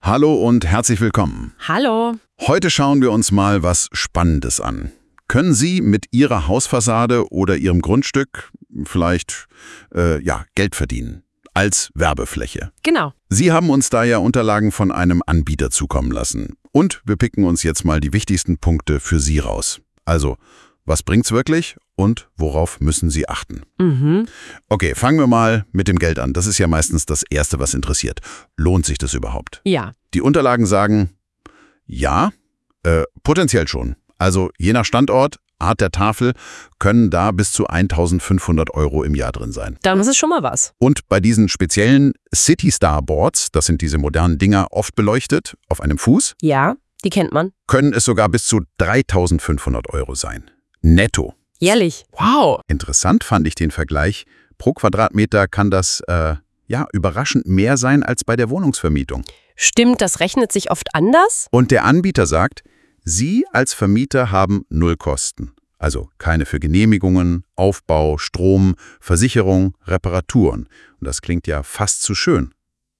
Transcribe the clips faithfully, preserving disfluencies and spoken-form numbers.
Hallo und herzlich willkommen. Hallo. Heute schauen wir uns mal was Spannendes an. Können Sie mit Ihrer Hausfassade oder Ihrem Grundstück vielleicht äh, ja, Geld verdienen? Als Werbefläche. Genau. Sie haben uns da ja Unterlagen von einem Anbieter zukommen lassen. Und wir picken uns jetzt mal die wichtigsten Punkte für Sie raus. Also, was bringt's wirklich und worauf müssen Sie achten? Mhm. Okay, fangen wir mal mit dem Geld an. Das ist ja meistens das Erste, was interessiert. Lohnt sich das überhaupt? Ja. Die Unterlagen sagen, ja, äh, potenziell schon. Also je nach Standort, Art der Tafel, können da bis zu eintausendfünfhundert Euro im Jahr drin sein. Dann ist es schon mal was. Und bei diesen speziellen City Star Boards, das sind diese modernen Dinger, oft beleuchtet, auf einem Fuß, Ja, die kennt man. können es sogar bis zu dreitausendfünfhundert Euro sein. Netto. Jährlich. Wow. Interessant fand ich den Vergleich. Pro Quadratmeter kann das äh, ja überraschend mehr sein als bei der Wohnungsvermietung. Stimmt, das rechnet sich oft anders? Und der Anbieter sagt, Sie als Vermieter haben null Kosten. Also keine für Genehmigungen, Aufbau, Strom, Versicherung, Reparaturen. Und das klingt ja fast zu schön.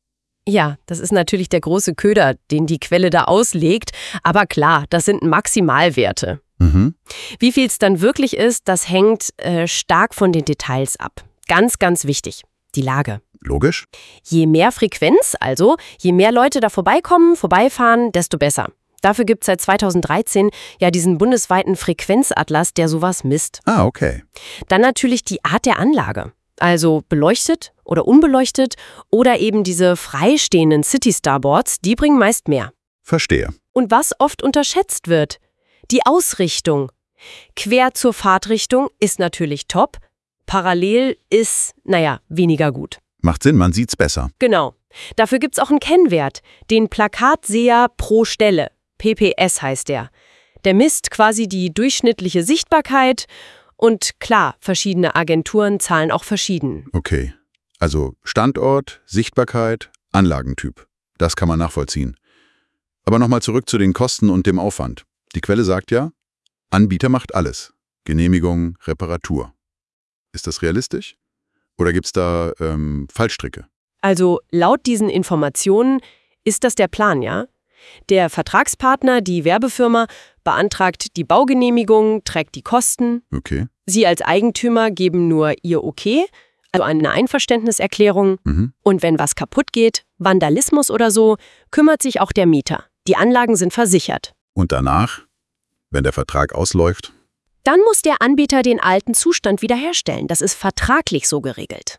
Ja, das ist natürlich der große Köder, den die Quelle da auslegt. Aber klar, das sind Maximalwerte. Mhm. Wie viel es dann wirklich ist, das hängt äh, stark von den Details ab. Ganz, ganz wichtig. Die Lage. Logisch? Je mehr Frequenz, also je mehr Leute da vorbeikommen, vorbeifahren, desto besser. Dafür gibt es seit zweitausenddreizehn ja diesen bundesweiten Frequenzatlas, der sowas misst. Ah, okay. Dann natürlich die Art der Anlage. Also beleuchtet oder unbeleuchtet oder eben diese freistehenden City Star Boards, die bringen meist mehr. Verstehe. Und was oft unterschätzt wird, die Ausrichtung. Quer zur Fahrtrichtung ist natürlich top, parallel ist, naja, weniger gut. Macht Sinn, man sieht's besser. Genau. Dafür gibt's auch einen Kennwert, den Plakatseher pro Stelle. P P S heißt der. Der misst quasi die durchschnittliche Sichtbarkeit und klar, verschiedene Agenturen zahlen auch verschieden. Okay. Also Standort, Sichtbarkeit, Anlagentyp. Das kann man nachvollziehen. Aber nochmal zurück zu den Kosten und dem Aufwand. Die Quelle sagt ja, Anbieter macht alles. Genehmigung, Reparatur. Ist das realistisch? Oder gibt's da ähm, Fallstricke? Also laut diesen Informationen ist das der Plan, ja? Der Vertragspartner, die Werbefirma, beantragt die Baugenehmigung, trägt die Kosten. Okay. Sie als Eigentümer geben nur ihr Okay, also eine Einverständniserklärung. Mhm. Und wenn was kaputt geht, Vandalismus oder so, kümmert sich auch der Mieter. Die Anlagen sind versichert. Und danach, wenn der Vertrag ausläuft? Dann muss der Anbieter den alten Zustand wiederherstellen. Das ist vertraglich so geregelt.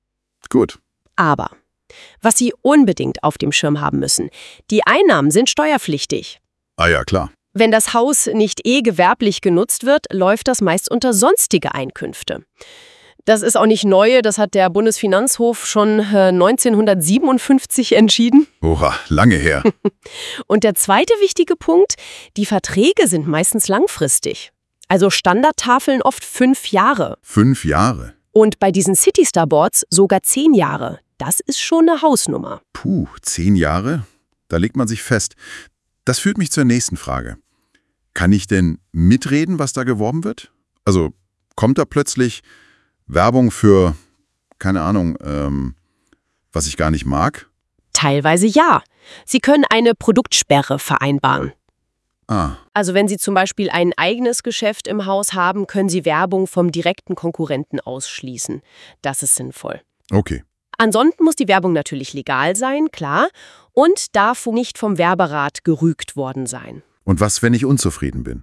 Gut. Aber was Sie unbedingt auf dem Schirm haben müssen, die Einnahmen sind steuerpflichtig. Ah ja, klar. Wenn das Haus nicht eh gewerblich genutzt wird, läuft das meist unter sonstige Einkünfte. Das ist auch nicht neu, das hat der Bundesfinanzhof schon äh, neunzehnhundertsiebenundfünfzig entschieden. Oha, lange her. Und der zweite wichtige Punkt, die Verträge sind meistens langfristig. Also Standardtafeln oft fünf Jahre. Fünf Jahre. Und bei diesen City Star Boards sogar zehn Jahre. Das ist schon eine Hausnummer. Puh, zehn Jahre? Da legt man sich fest. Das führt mich zur nächsten Frage. Kann ich denn mitreden, was da geworben wird? Also kommt da plötzlich Werbung für, keine Ahnung, ähm, was ich gar nicht mag? Teilweise ja. Sie können eine Produktsperre vereinbaren. Ah, Also wenn Sie zum Beispiel ein eigenes Geschäft im Haus haben, können Sie Werbung vom direkten Konkurrenten ausschließen. Das ist sinnvoll. okay. Ansonsten muss die Werbung natürlich legal sein, klar, und darf nicht vom Werberat gerügt worden sein. Und was, wenn ich unzufrieden bin?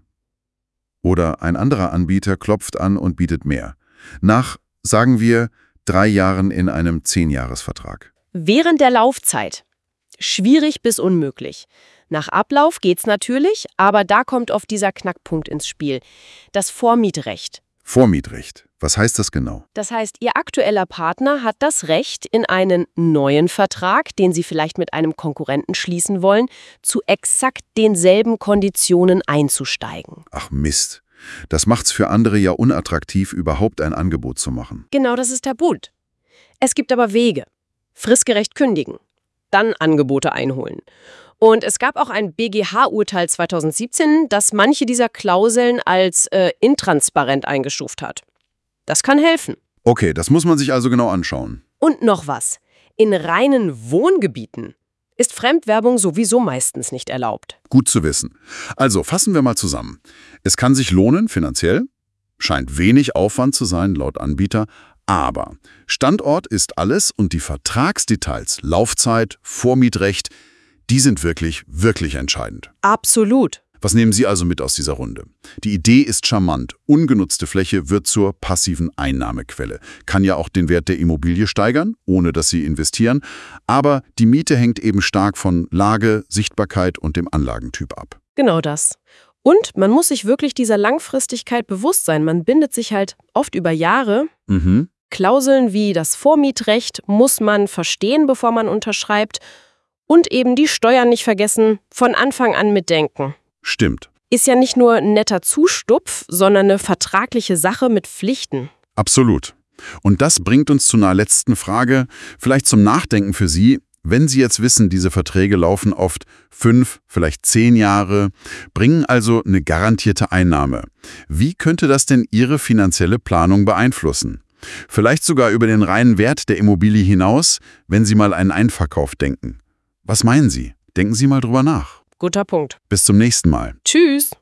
Oder ein anderer Anbieter klopft an und bietet mehr. Nach, sagen wir, drei Jahren in einem Zehnjahresvertrag. Während der Laufzeit. Schwierig bis unmöglich. Nach Ablauf geht's natürlich, aber da kommt oft dieser Knackpunkt ins Spiel. Das Vormietrecht. Vormietrecht. Was heißt das genau? Das heißt, Ihr aktueller Partner hat das Recht, in einen neuen Vertrag, den Sie vielleicht mit einem Konkurrenten schließen wollen, zu exakt denselben Konditionen einzusteigen. Ach Mist. Das macht's für andere ja unattraktiv, überhaupt ein Angebot zu machen. Genau, das ist der Punkt. Es gibt aber Wege. Fristgerecht kündigen. Dann Angebote einholen. Und es gab auch ein B G H-Urteil zweitausendsiebzehn, das manche dieser Klauseln als äh, intransparent eingestuft hat. Das kann helfen. Okay, das muss man sich also genau anschauen. Und noch was. In reinen Wohngebieten ist Fremdwerbung sowieso meistens nicht erlaubt. Gut zu wissen. Also fassen wir mal zusammen. Es kann sich lohnen finanziell, scheint wenig Aufwand zu sein laut Anbieter, aber Standort ist alles und die Vertragsdetails, Laufzeit, Vormietrecht, die sind wirklich, wirklich entscheidend. Absolut. Was nehmen Sie also mit aus dieser Runde? Die Idee ist charmant. Ungenutzte Fläche wird zur passiven Einnahmequelle. Kann ja auch den Wert der Immobilie steigern, ohne dass Sie investieren. Aber die Miete hängt eben stark von Lage, Sichtbarkeit und dem Anlagentyp ab. Genau das. Und man muss sich wirklich dieser Langfristigkeit bewusst sein. Man bindet sich halt oft über Jahre. Mhm. Klauseln wie das Vormietrecht muss man verstehen, bevor man unterschreibt. Und eben die Steuern nicht vergessen, von Anfang an mitdenken. Stimmt. Ist ja nicht nur ein netter Zustupf, sondern eine vertragliche Sache mit Pflichten. Absolut. Und das bringt uns zu einer letzten Frage, vielleicht zum Nachdenken für Sie. Wenn Sie jetzt wissen, diese Verträge laufen oft fünf, vielleicht zehn Jahre, bringen also eine garantierte Einnahme. Wie könnte das denn Ihre finanzielle Planung beeinflussen? Vielleicht sogar über den reinen Wert der Immobilie hinaus, wenn Sie mal einen Einverkauf denken. Was meinen Sie? Denken Sie mal drüber nach. Guter Punkt. Bis zum nächsten Mal. Tschüss.